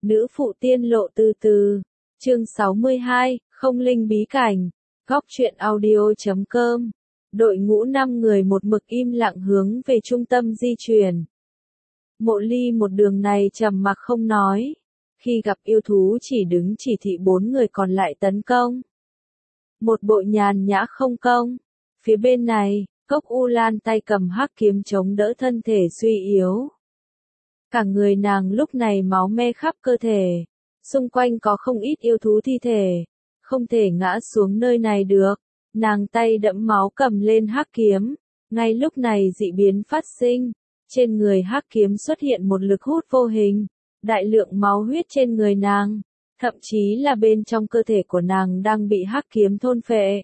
Nữ phụ tiên lộ từ từ. Chương 62, không linh bí cảnh. Góc truyện audio.com. Đội ngũ 5 người một mực im lặng hướng về trung tâm di chuyển. Mộ Ly một đường này trầm mặc không nói. Khi gặp yêu thú chỉ đứng chỉ thị 4 người còn lại tấn công. Một bộ nhàn nhã không công. Phía bên này, Cốc U Lan tay cầm hắc kiếm chống đỡ thân thể suy yếu. Cả người nàng lúc này máu me khắp cơ thể. Xung quanh có không ít yêu thú thi thể. Không thể ngã xuống nơi này được. Nàng tay đẫm máu cầm lên hắc kiếm. Ngay lúc này dị biến phát sinh. Trên người hắc kiếm xuất hiện một lực hút vô hình. Đại lượng máu huyết trên người nàng. Thậm chí là bên trong cơ thể của nàng đang bị hắc kiếm thôn phệ.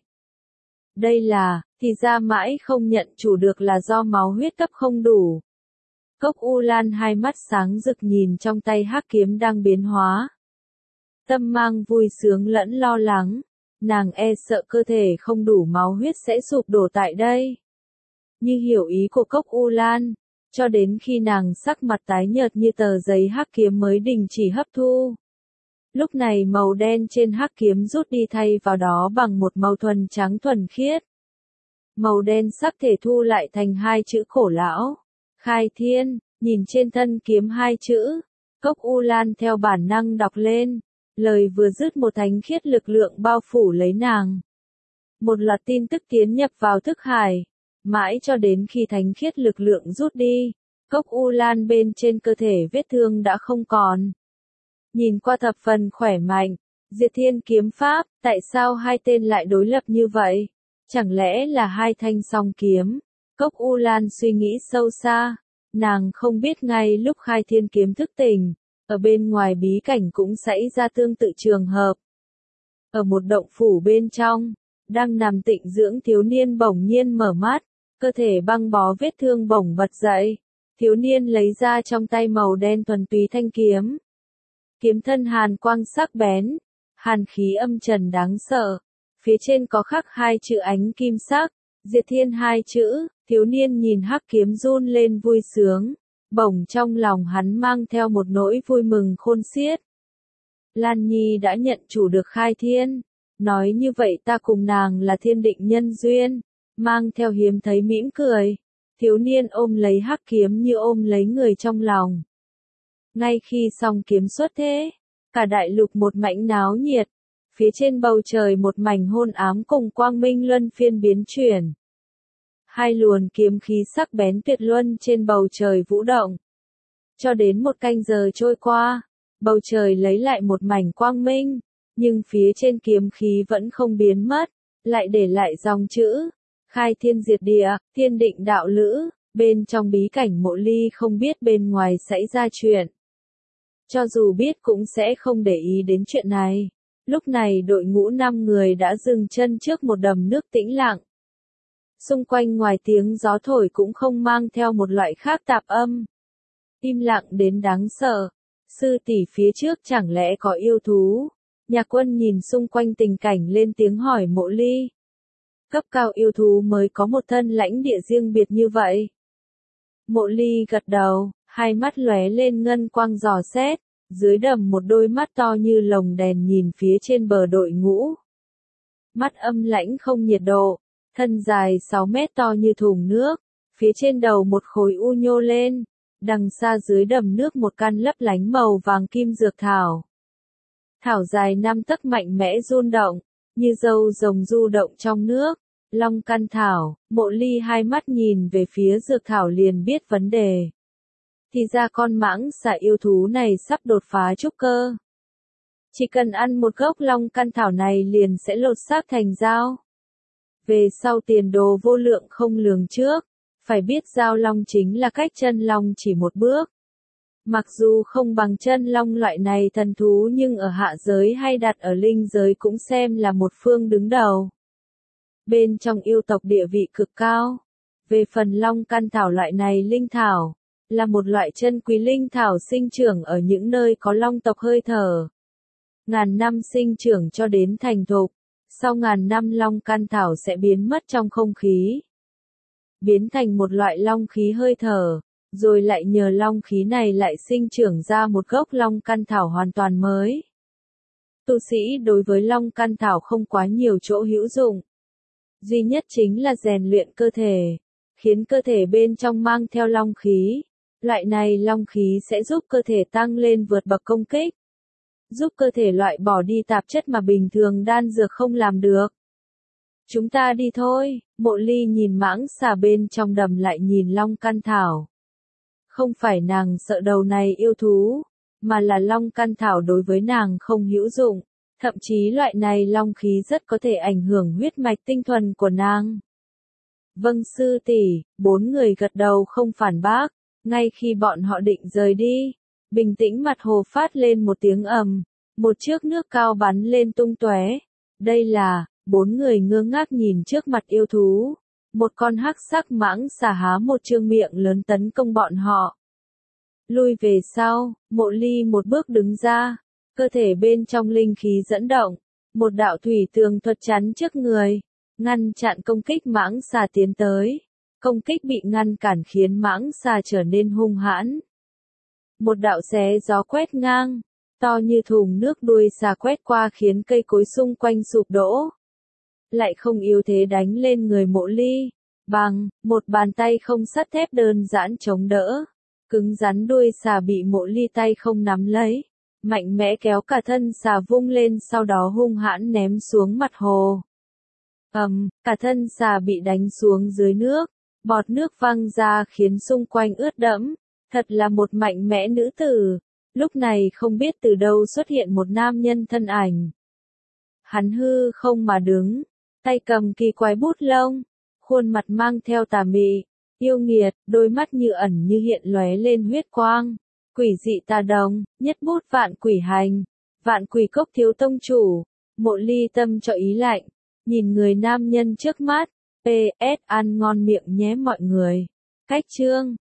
Đây là, thì ra mãi không nhận chủ được là do máu huyết cấp không đủ. Cốc U Lan hai mắt sáng rực nhìn trong tay hắc kiếm đang biến hóa. Tâm mang vui sướng lẫn lo lắng, nàng e sợ cơ thể không đủ máu huyết sẽ sụp đổ tại đây. Như hiểu ý của Cốc U Lan, cho đến khi nàng sắc mặt tái nhợt như tờ giấy hắc kiếm mới đình chỉ hấp thu. Lúc này màu đen trên hắc kiếm rút đi thay vào đó bằng một màu thuần trắng thuần khiết. Màu đen sắc thể thu lại thành hai chữ khổ lão. Khai thiên, nhìn trên thân kiếm hai chữ. Cốc U Lan theo bản năng đọc lên. Lời vừa dứt một thánh khiết lực lượng bao phủ lấy nàng. Một loạt tin tức tiến nhập vào thức hải. Mãi cho đến khi thánh khiết lực lượng rút đi. Cốc U Lan bên trên cơ thể vết thương đã không còn. Nhìn qua thập phần khỏe mạnh. Diệt Thiên kiếm pháp, tại sao hai tên lại đối lập như vậy? Chẳng lẽ là hai thanh song kiếm? Cốc U Lan suy nghĩ sâu xa. Nàng không biết ngay lúc Khai Thiên kiếm thức tỉnh, ở bên ngoài bí cảnh cũng xảy ra tương tự trường hợp. Ở một động phủ bên trong, đang nằm tịnh dưỡng thiếu niên bỗng nhiên mở mắt, cơ thể băng bó vết thương bỗng bật dậy. Thiếu niên lấy ra trong tay màu đen thuần túy thanh kiếm. Kiếm thân hàn quang sắc bén, hàn khí âm trầm đáng sợ. Phía trên có khắc hai chữ ánh kim sắc, Diệt Thiên hai chữ. Thiếu niên nhìn hắc kiếm run lên vui sướng, bỗng trong lòng hắn mang theo một nỗi vui mừng khôn xiết. Lan Nhi đã nhận chủ được Khai Thiên, nói như vậy ta cùng nàng là thiên định nhân duyên, mang theo hiếm thấy mỉm cười. Thiếu niên ôm lấy hắc kiếm như ôm lấy người trong lòng. Ngay khi song kiếm xuất thế, cả đại lục một mảnh náo nhiệt, phía trên bầu trời một mảnh hôn ám cùng quang minh luân phiên biến chuyển. Hai luồn kiếm khí sắc bén tuyệt luân trên bầu trời vũ động. Cho đến một canh giờ trôi qua, bầu trời lấy lại một mảnh quang minh, nhưng phía trên kiếm khí vẫn không biến mất, lại để lại dòng chữ, Khai Thiên diệt địa, thiên định đạo lữ, bên trong bí cảnh Mộ Ly không biết bên ngoài xảy ra chuyện. Cho dù biết cũng sẽ không để ý đến chuyện này. Lúc này đội ngũ 5 người đã dừng chân trước một đầm nước tĩnh lặng. Xung quanh ngoài tiếng gió thổi cũng không mang theo một loại khác tạp âm. Im lặng đến đáng sợ. Sư tỷ phía trước chẳng lẽ có yêu thú? Nhạc Quân nhìn xung quanh tình cảnh lên tiếng hỏi Mộ Ly. Cấp cao yêu thú mới có một thân lãnh địa riêng biệt như vậy. Mộ Ly gật đầu, hai mắt lóe lên ngân quang dò xét, dưới đầm một đôi mắt to như lồng đèn nhìn phía trên bờ đội ngũ. Mắt âm lãnh không nhiệt độ. Thân dài 6 mét to như thùng nước, phía trên đầu một khối u nhô lên, đằng xa dưới đầm nước một căn lấp lánh màu vàng kim dược thảo. Thảo dài 5 tấc mạnh mẽ run động, như dâu rồng du động trong nước, long căn thảo. Mộ Ly hai mắt nhìn về phía dược thảo liền biết vấn đề. Thì ra con mãng xà yêu thú này sắp đột phá trúc cơ. Chỉ cần ăn một gốc long căn thảo này liền sẽ lột xác thành dao. Về sau tiền đồ vô lượng không lường trước, phải biết giao long chính là cách chân long chỉ một bước. Mặc dù không bằng chân long loại này thần thú nhưng ở hạ giới hay đặt ở linh giới cũng xem là một phương đứng đầu. Bên trong yêu tộc địa vị cực cao. Về phần long căn thảo loại này linh thảo, là một loại chân quý linh thảo sinh trưởng ở những nơi có long tộc hơi thở. Ngàn năm sinh trưởng cho đến thành thục. Sau ngàn năm long căn thảo sẽ biến mất trong không khí. Biến thành một loại long khí hơi thở, rồi lại nhờ long khí này lại sinh trưởng ra một gốc long căn thảo hoàn toàn mới. Tu sĩ đối với long căn thảo không quá nhiều chỗ hữu dụng. Duy nhất chính là rèn luyện cơ thể, khiến cơ thể bên trong mang theo long khí. Loại này long khí sẽ giúp cơ thể tăng lên vượt bậc công kích, giúp cơ thể loại bỏ đi tạp chất mà bình thường đan dược không làm được. Chúng ta đi thôi, Mộ Ly nhìn mãng xà bên trong đầm lại nhìn long căn thảo. Không phải nàng sợ đầu này yêu thú, mà là long căn thảo đối với nàng không hữu dụng, thậm chí loại này long khí rất có thể ảnh hưởng huyết mạch tinh thuần của nàng. Vâng sư tỷ, 4 người gật đầu không phản bác, ngay khi bọn họ định rời đi, bình tĩnh mặt hồ phát lên một tiếng ầm, một chiếc nước cao bắn lên tung tóe. Đây là, 4 người ngơ ngác nhìn trước mặt yêu thú, một con hắc sắc mãng xà há một trương miệng lớn tấn công bọn họ. Lui về sau, Mộ Ly một bước đứng ra, cơ thể bên trong linh khí dẫn động, một đạo thủy tường thuật chắn trước người, ngăn chặn công kích mãng xà tiến tới. Công kích bị ngăn cản khiến mãng xà trở nên hung hãn. Một đạo xé gió quét ngang, to như thùng nước đuôi xà quét qua khiến cây cối xung quanh sụp đổ. Lại không yếu thế đánh lên người Mộ Ly, bằng một bàn tay không sắt thép đơn giản chống đỡ. Cứng rắn đuôi xà bị Mộ Ly tay không nắm lấy, mạnh mẽ kéo cả thân xà vung lên sau đó hung hãn ném xuống mặt hồ. Cả thân xà bị đánh xuống dưới nước, bọt nước văng ra khiến xung quanh ướt đẫm, thật là một mạnh mẽ nữ tử. Lúc này không biết từ đâu xuất hiện một nam nhân thân ảnh. Hắn hư không mà đứng, tay cầm kỳ quái bút lông, khuôn mặt mang theo tà mị, yêu nghiệt, đôi mắt như ẩn như hiện lóe lên huyết quang. Quỷ dị tà đồng, nhất bút vạn quỷ hành, vạn quỷ cốc thiếu tông chủ. Mộ Ly tâm cho ý lạnh, nhìn người nam nhân trước mắt. PS ăn ngon miệng nhé mọi người. Cách chương